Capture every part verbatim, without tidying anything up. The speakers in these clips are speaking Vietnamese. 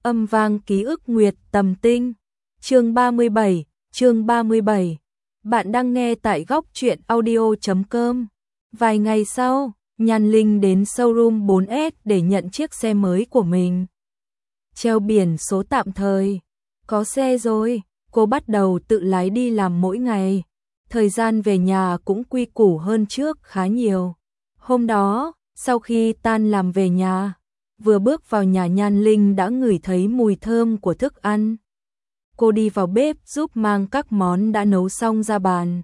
Âm vang ký ức nguyệt tầm tinh. Chương ba mươi bảy, chương ba mươi bảy. Bạn đang nghe tại góc truyện audio chấm com. Vài ngày sau, Nhan Linh đến showroom bốn S để nhận chiếc xe mới của mình. Treo biển số tạm thời. Có xe rồi, cô bắt đầu tự lái đi làm mỗi ngày. Thời gian về nhà cũng quy củ hơn trước khá nhiều. Hôm đó, sau khi tan làm về nhà, vừa bước vào nhà Nhan Linh đã ngửi thấy mùi thơm của thức ăn. Cô đi vào bếp giúp mang các món đã nấu xong ra bàn.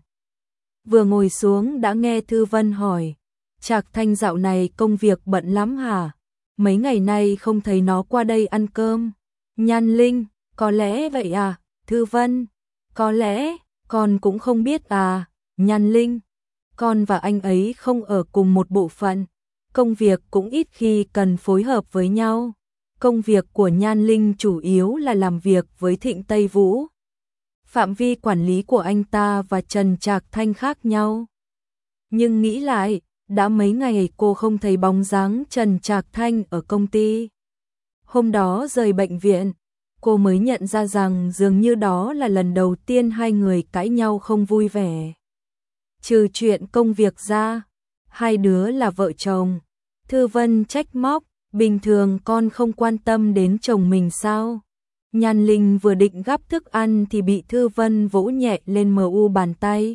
Vừa ngồi xuống đã nghe Thư Vân hỏi, Trạc Thanh dạo này công việc bận lắm hả? Mấy ngày nay không thấy nó qua đây ăn cơm. Nhan Linh, có lẽ vậy à? Thư Vân, có lẽ, con cũng không biết à. Nhan Linh, con và anh ấy không ở cùng một bộ phận. Công việc cũng ít khi cần phối hợp với nhau. Công việc của Nhan Linh chủ yếu là làm việc với Thịnh Tây Vũ. Phạm vi quản lý của anh ta và Trần Trạc Thanh khác nhau. Nhưng nghĩ lại, đã mấy ngày cô không thấy bóng dáng Trần Trạc Thanh ở công ty. Hôm đó rời bệnh viện, cô mới nhận ra rằng dường như đó là lần đầu tiên hai người cãi nhau không vui vẻ. Trừ chuyện công việc ra, hai đứa là vợ chồng. Thư Vân trách móc, bình thường con không quan tâm đến chồng mình sao? Nhan Linh vừa định gắp thức ăn thì bị Thư Vân vỗ nhẹ lên mờ u bàn tay.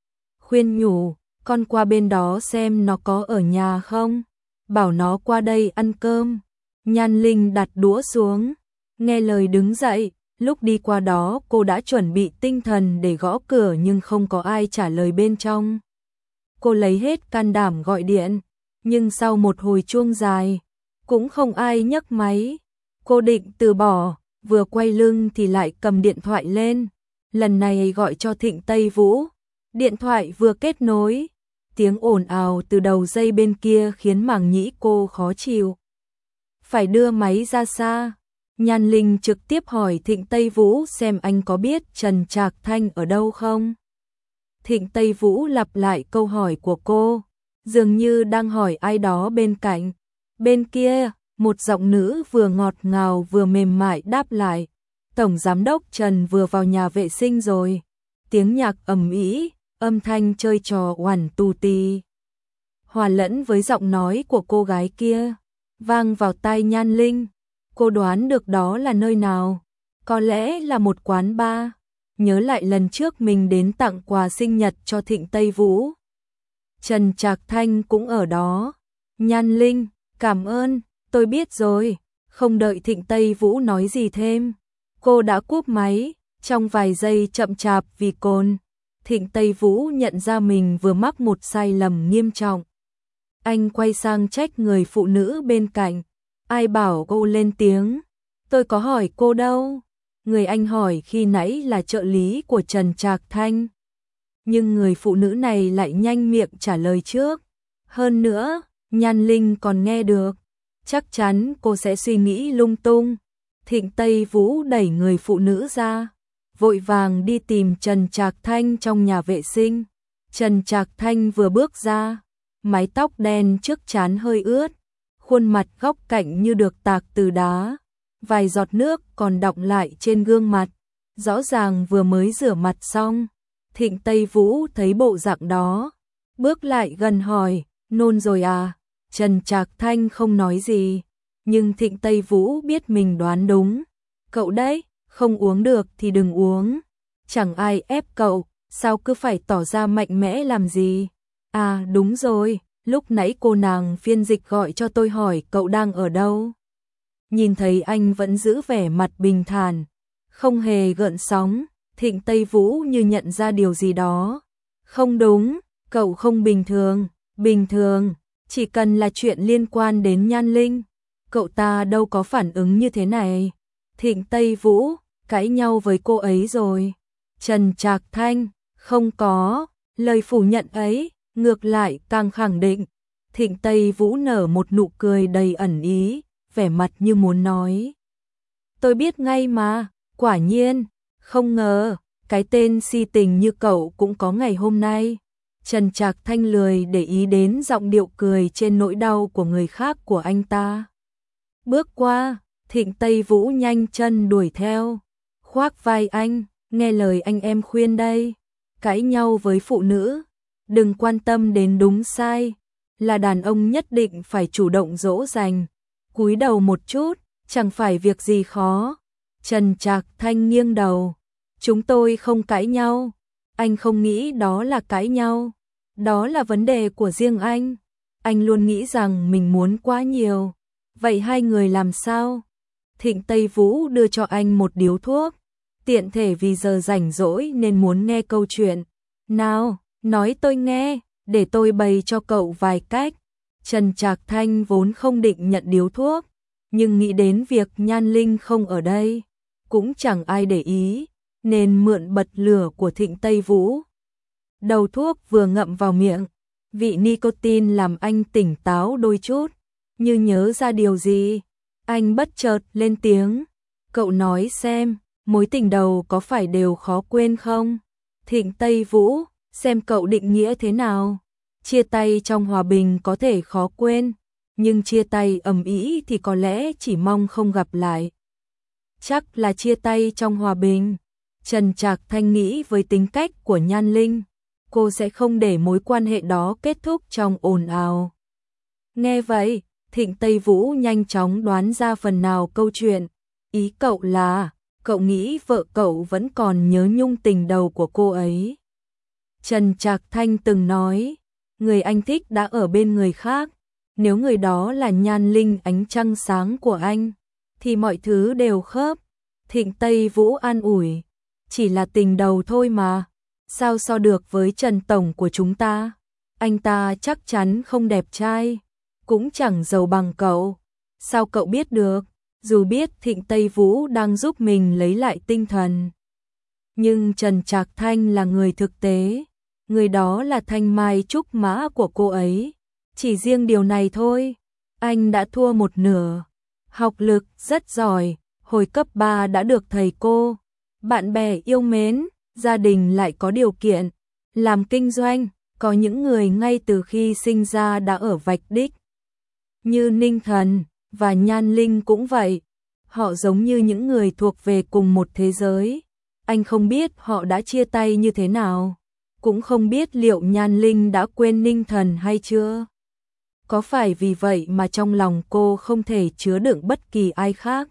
Khuyên nhủ, con qua bên đó xem nó có ở nhà không? Bảo nó qua đây ăn cơm. Nhan Linh đặt đũa xuống, nghe lời đứng dậy. Lúc đi qua đó cô đã chuẩn bị tinh thần để gõ cửa nhưng không có ai trả lời bên trong. Cô lấy hết can đảm gọi điện, nhưng sau một hồi chuông dài, cũng không ai nhấc máy. Cô định từ bỏ, vừa quay lưng thì lại cầm điện thoại lên. Lần này gọi cho Thịnh Tây Vũ. Điện thoại vừa kết nối, tiếng ồn ào từ đầu dây bên kia khiến màng nhĩ cô khó chịu. Phải đưa máy ra xa. Nhan Linh trực tiếp hỏi Thịnh Tây Vũ xem anh có biết Trần Trạc Thanh ở đâu không. Thịnh Tây Vũ lặp lại câu hỏi của cô, dường như đang hỏi ai đó bên cạnh. Bên kia, một giọng nữ vừa ngọt ngào vừa mềm mại đáp lại, Tổng Giám đốc Trần vừa vào nhà vệ sinh rồi. Tiếng nhạc ầm ĩ, âm thanh chơi trò oản tù tì, hòa lẫn với giọng nói của cô gái kia, vang vào tai Nhan Linh. Cô đoán được đó là nơi nào, có lẽ là một quán bar. Nhớ lại lần trước mình đến tặng quà sinh nhật cho Thịnh Tây Vũ, Trần Trạc Thanh cũng ở đó. Nhan Linh, cảm ơn, tôi biết rồi. Không đợi Thịnh Tây Vũ nói gì thêm, cô đã cúp máy. Trong vài giây chậm chạp vì cồn, Thịnh Tây Vũ nhận ra mình vừa mắc một sai lầm nghiêm trọng. Anh quay sang trách người phụ nữ bên cạnh. Ai bảo cô lên tiếng? Tôi có hỏi cô đâu. Người anh hỏi khi nãy là trợ lý của Trần Trạc Thanh. Nhưng người phụ nữ này lại nhanh miệng trả lời trước. Hơn nữa, Nhan Linh còn nghe được. Chắc chắn cô sẽ suy nghĩ lung tung. Thịnh Tây Vũ đẩy người phụ nữ ra, vội vàng đi tìm Trần Trạc Thanh trong nhà vệ sinh. Trần Trạc Thanh vừa bước ra, mái tóc đen trước trán hơi ướt, khuôn mặt góc cạnh như được tạc từ đá, vài giọt nước còn đọng lại trên gương mặt, rõ ràng vừa mới rửa mặt xong. Thịnh Tây Vũ thấy bộ dạng đó, bước lại gần hỏi, nôn rồi à? Trần Trạc Thanh không nói gì, nhưng Thịnh Tây Vũ biết mình đoán đúng. Cậu đấy, không uống được thì đừng uống, chẳng ai ép cậu, sao cứ phải tỏ ra mạnh mẽ làm gì? À đúng rồi, lúc nãy cô nàng phiên dịch gọi cho tôi hỏi cậu đang ở đâu. Nhìn thấy anh vẫn giữ vẻ mặt bình thản, không hề gợn sóng, Thịnh Tây Vũ như nhận ra điều gì đó. Không đúng, cậu không bình thường. Bình thường, chỉ cần là chuyện liên quan đến Nhan Linh, cậu ta đâu có phản ứng như thế này. Thịnh Tây Vũ, cãi nhau với cô ấy rồi. Trần Trạc Thanh, không có. Lời phủ nhận ấy, ngược lại càng khẳng định. Thịnh Tây Vũ nở một nụ cười đầy ẩn ý, vẻ mặt như muốn nói. Tôi biết ngay mà, quả nhiên, không ngờ, cái tên si tình như cậu cũng có ngày hôm nay. Trần Trạc Thanh lười để ý đến giọng điệu cười trên nỗi đau của người khác của anh ta. Bước qua, Thịnh Tây Vũ nhanh chân đuổi theo, khoác vai anh, nghe lời anh em khuyên đây, cãi nhau với phụ nữ, đừng quan tâm đến đúng sai, là đàn ông nhất định phải chủ động dỗ dành, cúi đầu một chút, chẳng phải việc gì khó. Trần Trạc Thanh nghiêng đầu, chúng tôi không cãi nhau, anh không nghĩ đó là cãi nhau, đó là vấn đề của riêng anh, anh luôn nghĩ rằng mình muốn quá nhiều, vậy hai người làm sao? Thịnh Tây Vũ đưa cho anh một điếu thuốc, tiện thể vì giờ rảnh rỗi nên muốn nghe câu chuyện. Nào, nói tôi nghe, để tôi bày cho cậu vài cách. Trần Trạc Thanh vốn không định nhận điếu thuốc, nhưng nghĩ đến việc Nhan Linh không ở đây, cũng chẳng ai để ý, nên mượn bật lửa của Thịnh Tây Vũ. Đầu thuốc vừa ngậm vào miệng, vị nicotine làm anh tỉnh táo đôi chút, như nhớ ra điều gì. Anh bất chợt lên tiếng, cậu nói xem, mối tình đầu có phải đều khó quên không? Thịnh Tây Vũ, xem cậu định nghĩa thế nào? Chia tay trong hòa bình có thể khó quên, nhưng chia tay ầm ĩ thì có lẽ chỉ mong không gặp lại. Chắc là chia tay trong hòa bình. Trần Trạc Thanh nghĩ với tính cách của Nhan Linh, cô sẽ không để mối quan hệ đó kết thúc trong ồn ào. Nghe vậy, Thịnh Tây Vũ nhanh chóng đoán ra phần nào câu chuyện. Ý cậu là, cậu nghĩ vợ cậu vẫn còn nhớ nhung tình đầu của cô ấy. Trần Trạc Thanh từng nói, người anh thích đã ở bên người khác, nếu người đó là Nhan Linh ánh trăng sáng của anh, thì mọi thứ đều khớp. Thịnh Tây Vũ an ủi, chỉ là tình đầu thôi mà, sao so được với Trần Tổng của chúng ta, anh ta chắc chắn không đẹp trai, cũng chẳng giàu bằng cậu. Sao cậu biết được? Dù biết Thịnh Tây Vũ đang giúp mình lấy lại tinh thần, nhưng Trần Trạc Thanh là người thực tế, người đó là thanh mai trúc mã của cô ấy. Chỉ riêng điều này thôi, anh đã thua một nửa. Học lực rất giỏi, hồi cấp ba đã được thầy cô, bạn bè yêu mến, gia đình lại có điều kiện, làm kinh doanh, có những người ngay từ khi sinh ra đã ở vạch đích. Như Ninh Thần và Nhan Linh cũng vậy, họ giống như những người thuộc về cùng một thế giới. Anh không biết họ đã chia tay như thế nào, cũng không biết liệu Nhan Linh đã quên Ninh Thần hay chưa. Có phải vì vậy mà trong lòng cô không thể chứa đựng bất kỳ ai khác?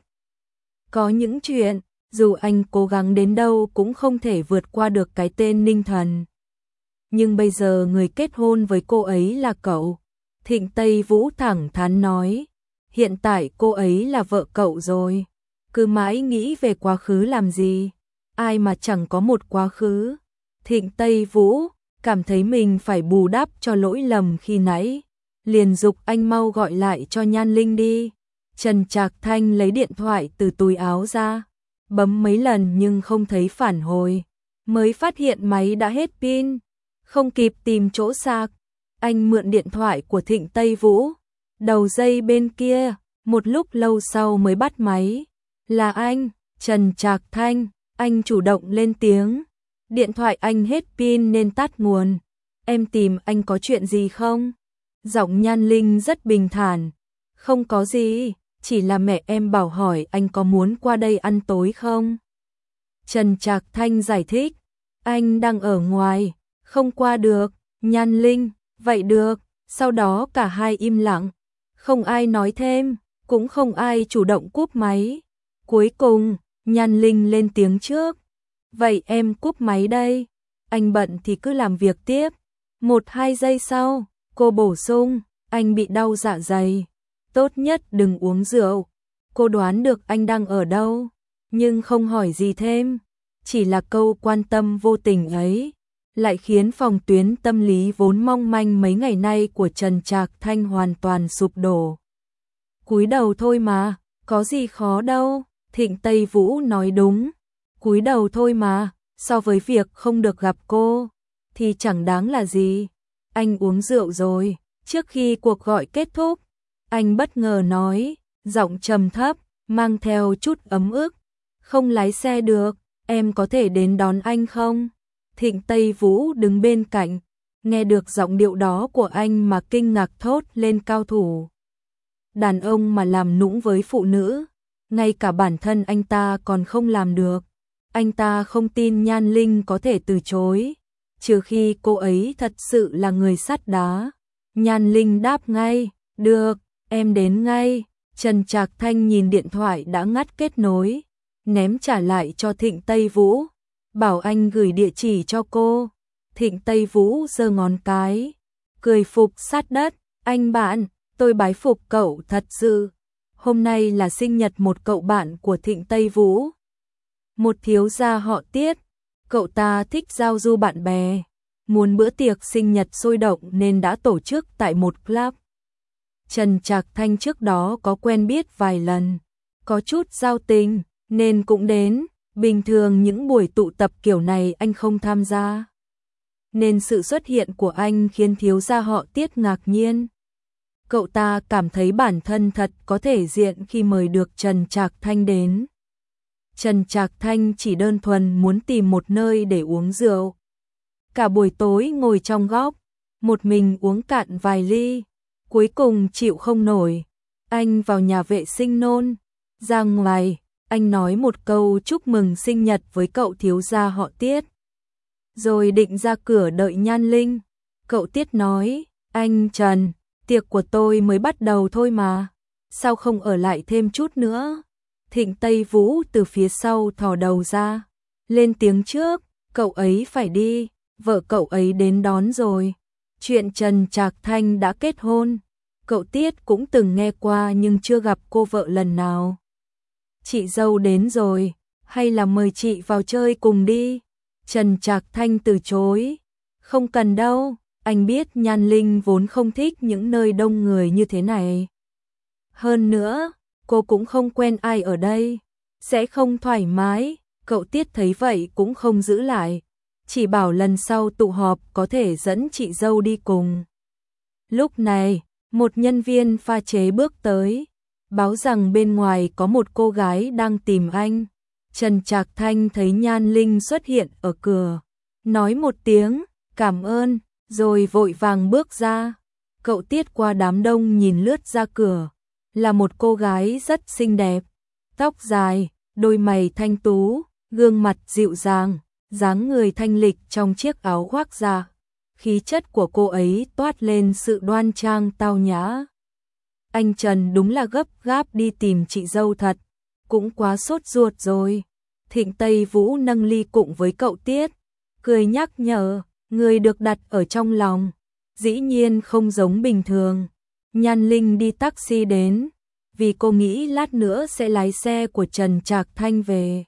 Có những chuyện, dù anh cố gắng đến đâu cũng không thể vượt qua được cái tên Ninh Thần. Nhưng bây giờ người kết hôn với cô ấy là cậu. Thịnh Tây Vũ thẳng thắn nói, hiện tại cô ấy là vợ cậu rồi. Cứ mãi nghĩ về quá khứ làm gì? Ai mà chẳng có một quá khứ. Thịnh Tây Vũ cảm thấy mình phải bù đắp cho lỗi lầm khi nãy, liền dục anh mau gọi lại cho Nhan Linh đi. Trần Trạc Thanh lấy điện thoại từ túi áo ra, bấm mấy lần nhưng không thấy phản hồi, mới phát hiện máy đã hết pin, không kịp tìm chỗ sạc. Anh mượn điện thoại của Thịnh Tây Vũ, đầu dây bên kia, một lúc lâu sau mới bắt máy. Là anh, Trần Trạc Thanh. Anh chủ động lên tiếng. Điện thoại anh hết pin nên tắt nguồn. Em tìm anh có chuyện gì không? Giọng Nhan Linh rất bình thản. Không có gì, chỉ là mẹ em bảo hỏi anh có muốn qua đây ăn tối không? Trần Trạc Thanh giải thích. Anh đang ở ngoài, không qua được. Nhan Linh, vậy được. Sau đó cả hai im lặng. Không ai nói thêm, cũng không ai chủ động cúp máy. Cuối cùng, Nhan Linh lên tiếng trước. Vậy em cúp máy đây. Anh bận thì cứ làm việc tiếp. Một hai giây sau, cô bổ sung, anh bị đau dạ dày. Tốt nhất đừng uống rượu. Cô đoán được anh đang ở đâu, nhưng không hỏi gì thêm. Chỉ là câu quan tâm vô tình ấy, lại khiến phòng tuyến tâm lý vốn mong manh mấy ngày nay của Trần Trạc Thanh hoàn toàn sụp đổ. Cúi đầu thôi mà, có gì khó đâu. Thịnh Tây Vũ nói đúng. Cúi đầu thôi mà, so với việc không được gặp cô, thì chẳng đáng là gì. Anh uống rượu rồi. Trước khi cuộc gọi kết thúc, anh bất ngờ nói, giọng trầm thấp, mang theo chút ấm ức. Không lái xe được, em có thể đến đón anh không? Thịnh Tây Vũ đứng bên cạnh, nghe được giọng điệu đó của anh mà kinh ngạc thốt lên cao thủ. Đàn ông mà làm nũng với phụ nữ, ngay cả bản thân anh ta còn không làm được. Anh ta không tin Nhan Linh có thể từ chối, trừ khi cô ấy thật sự là người sắt đá. Nhan Linh đáp ngay, được, em đến ngay. Trần Trạc Thanh nhìn điện thoại đã ngắt kết nối, ném trả lại cho Thịnh Tây Vũ, bảo anh gửi địa chỉ cho cô. Thịnh Tây Vũ giơ ngón cái, cười phục sát đất, anh bạn, tôi bái phục cậu thật sự. Hôm nay là sinh nhật một cậu bạn của Thịnh Tây Vũ, một thiếu gia họ Tiết. Cậu ta thích giao du bạn bè, muốn bữa tiệc sinh nhật sôi động nên đã tổ chức tại một club. Trần Trạc Thanh trước đó có quen biết vài lần, có chút giao tình nên cũng đến. Bình thường những buổi tụ tập kiểu này anh không tham gia, nên sự xuất hiện của anh khiến thiếu gia họ Tiết ngạc nhiên. Cậu ta cảm thấy bản thân thật có thể diện khi mời được Trần Trạc Thanh đến. Trần Trạc Thanh chỉ đơn thuần muốn tìm một nơi để uống rượu. Cả buổi tối ngồi trong góc, một mình uống cạn vài ly, cuối cùng chịu không nổi. Anh vào nhà vệ sinh nôn, ra ngoài, anh nói một câu chúc mừng sinh nhật với cậu thiếu gia họ Tiết. Rồi định ra cửa đợi Nhan Linh. Cậu Tiết nói, anh Trần, tiệc của tôi mới bắt đầu thôi mà, sao không ở lại thêm chút nữa? Thịnh Tây Vũ từ phía sau thò đầu ra, lên tiếng trước, cậu ấy phải đi, vợ cậu ấy đến đón rồi. Chuyện Trần Trạc Thanh đã kết hôn, cậu Tiết cũng từng nghe qua nhưng chưa gặp cô vợ lần nào. Chị dâu đến rồi, hay là mời chị vào chơi cùng đi? Trần Trạc Thanh từ chối, không cần đâu, anh biết Nhan Linh vốn không thích những nơi đông người như thế này. Hơn nữa, cô cũng không quen ai ở đây, sẽ không thoải mái. Cậu Tiết thấy vậy cũng không giữ lại, chỉ bảo lần sau tụ họp có thể dẫn chị dâu đi cùng. Lúc này, một nhân viên pha chế bước tới, báo rằng bên ngoài có một cô gái đang tìm anh. Trần Trạc Thanh thấy Nhan Linh xuất hiện ở cửa, nói một tiếng, cảm ơn, rồi vội vàng bước ra. Cậu Tiết qua đám đông nhìn lướt ra cửa, là một cô gái rất xinh đẹp, tóc dài, đôi mày thanh tú, gương mặt dịu dàng, dáng người thanh lịch trong chiếc áo khoác da. Khí chất của cô ấy toát lên sự đoan trang tao nhã. Anh Trần đúng là gấp gáp đi tìm chị dâu thật, cũng quá sốt ruột rồi. Thịnh Tây Vũ nâng ly cụng với cậu Tiết, cười nhắc nhở, người được đặt ở trong lòng, dĩ nhiên không giống bình thường. Nhan Linh đi taxi đến, vì cô nghĩ lát nữa sẽ lái xe của Trần Trạc Thanh về.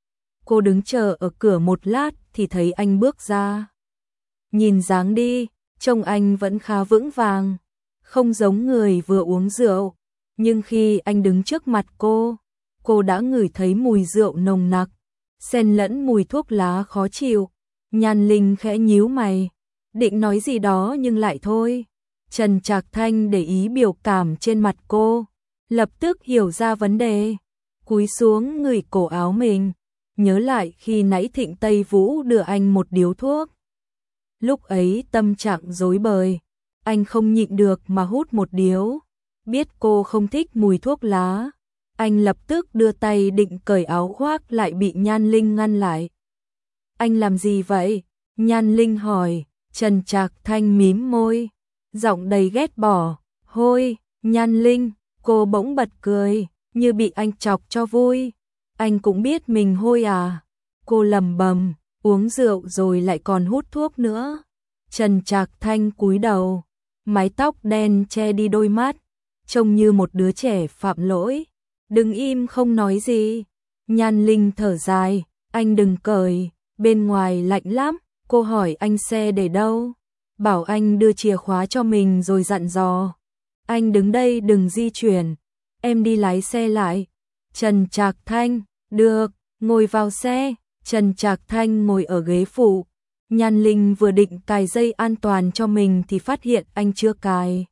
Cô đứng chờ ở cửa một lát thì thấy anh bước ra. Nhìn dáng đi, trông anh vẫn khá vững vàng, không giống người vừa uống rượu, nhưng khi anh đứng trước mặt cô, cô đã ngửi thấy mùi rượu nồng nặc, xen lẫn mùi thuốc lá khó chịu. Nhan Linh khẽ nhíu mày, định nói gì đó nhưng lại thôi. Trần Trạc Thanh để ý biểu cảm trên mặt cô, lập tức hiểu ra vấn đề, cúi xuống ngửi cổ áo mình, nhớ lại khi nãy Thịnh Tây Vũ đưa anh một điếu thuốc. Lúc ấy tâm trạng rối bời, anh không nhịn được mà hút một điếu. Biết cô không thích mùi thuốc lá, anh lập tức đưa tay định cởi áo khoác lại bị Nhan Linh ngăn lại. Anh làm gì vậy? Nhan Linh hỏi. Trần Trạc Thanh mím môi, giọng đầy ghét bỏ, hôi. Nhan Linh, cô bỗng bật cười, như bị anh chọc cho vui. Anh cũng biết mình hôi à? Cô lầm bầm, uống rượu rồi lại còn hút thuốc nữa. Trần Trạc Thanh cúi đầu, mái tóc đen che đi đôi mắt, trông như một đứa trẻ phạm lỗi. Đừng im không nói gì. Nhan Linh thở dài, anh đừng cởi, bên ngoài lạnh lắm. Cô hỏi anh xe để đâu, bảo anh đưa chìa khóa cho mình rồi dặn dò. Anh đứng đây đừng di chuyển, em đi lái xe lại. Trần Trạc Thanh, được, ngồi vào xe. Trần Trạc Thanh ngồi ở ghế phụ. Nhan Linh vừa định cài dây an toàn cho mình thì phát hiện anh chưa cài.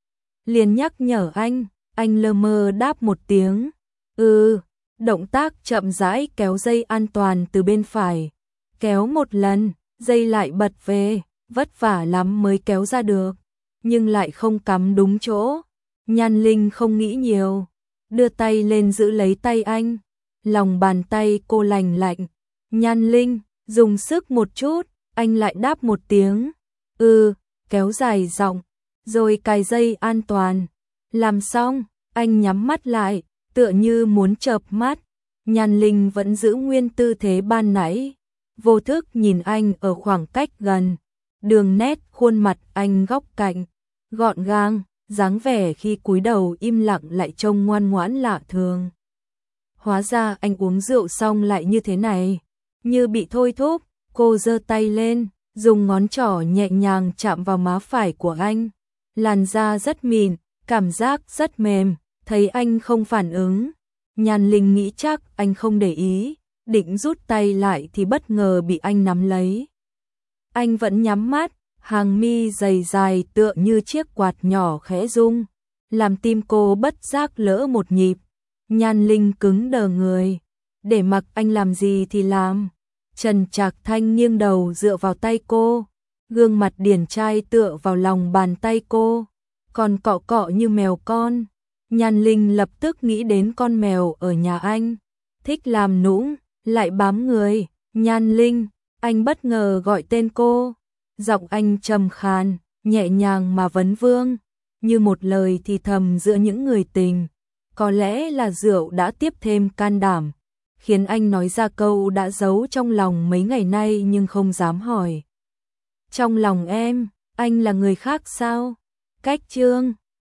Liền nhắc nhở anh, anh lơ mơ đáp một tiếng. Ừ, động tác chậm rãi kéo dây an toàn từ bên phải. Kéo một lần, dây lại bật về, vất vả lắm mới kéo ra được, nhưng lại không cắm đúng chỗ. Nhan Linh không nghĩ nhiều, đưa tay lên giữ lấy tay anh. Lòng bàn tay cô lành lạnh. Nhan Linh, dùng sức một chút, anh lại đáp một tiếng. Ừ, kéo dài giọng, rồi cài dây an toàn. Làm xong, anh nhắm mắt lại, tựa như muốn chợp mắt. Nhan Linh vẫn giữ nguyên tư thế ban nãy, vô thức nhìn anh ở khoảng cách gần. Đường nét khuôn mặt anh góc cạnh, gọn gàng, dáng vẻ khi cúi đầu im lặng lại trông ngoan ngoãn lạ thường. Hóa ra anh uống rượu xong lại như thế này. Như bị thôi thúc, cô giơ tay lên, dùng ngón trỏ nhẹ nhàng chạm vào má phải của anh. Làn da rất mịn, cảm giác rất mềm, thấy anh không phản ứng. Nhan Linh nghĩ chắc anh không để ý, định rút tay lại thì bất ngờ bị anh nắm lấy. Anh vẫn nhắm mắt, hàng mi dày dài tựa như chiếc quạt nhỏ khẽ rung, làm tim cô bất giác lỡ một nhịp. Nhan Linh cứng đờ người, để mặc anh làm gì thì làm. Trần Trạc Thanh nghiêng đầu dựa vào tay cô, gương mặt điển trai tựa vào lòng bàn tay cô, còn cọ cọ như mèo con. Nhan Linh lập tức nghĩ đến con mèo ở nhà anh, thích làm nũng, lại bám người. Nhan Linh, anh bất ngờ gọi tên cô, giọng anh trầm khàn, nhẹ nhàng mà vấn vương, như một lời thì thầm giữa những người tình. Có lẽ là rượu đã tiếp thêm can đảm, khiến anh nói ra câu đã giấu trong lòng mấy ngày nay nhưng không dám hỏi. Trong lòng em, anh là người khác sao? Cách chương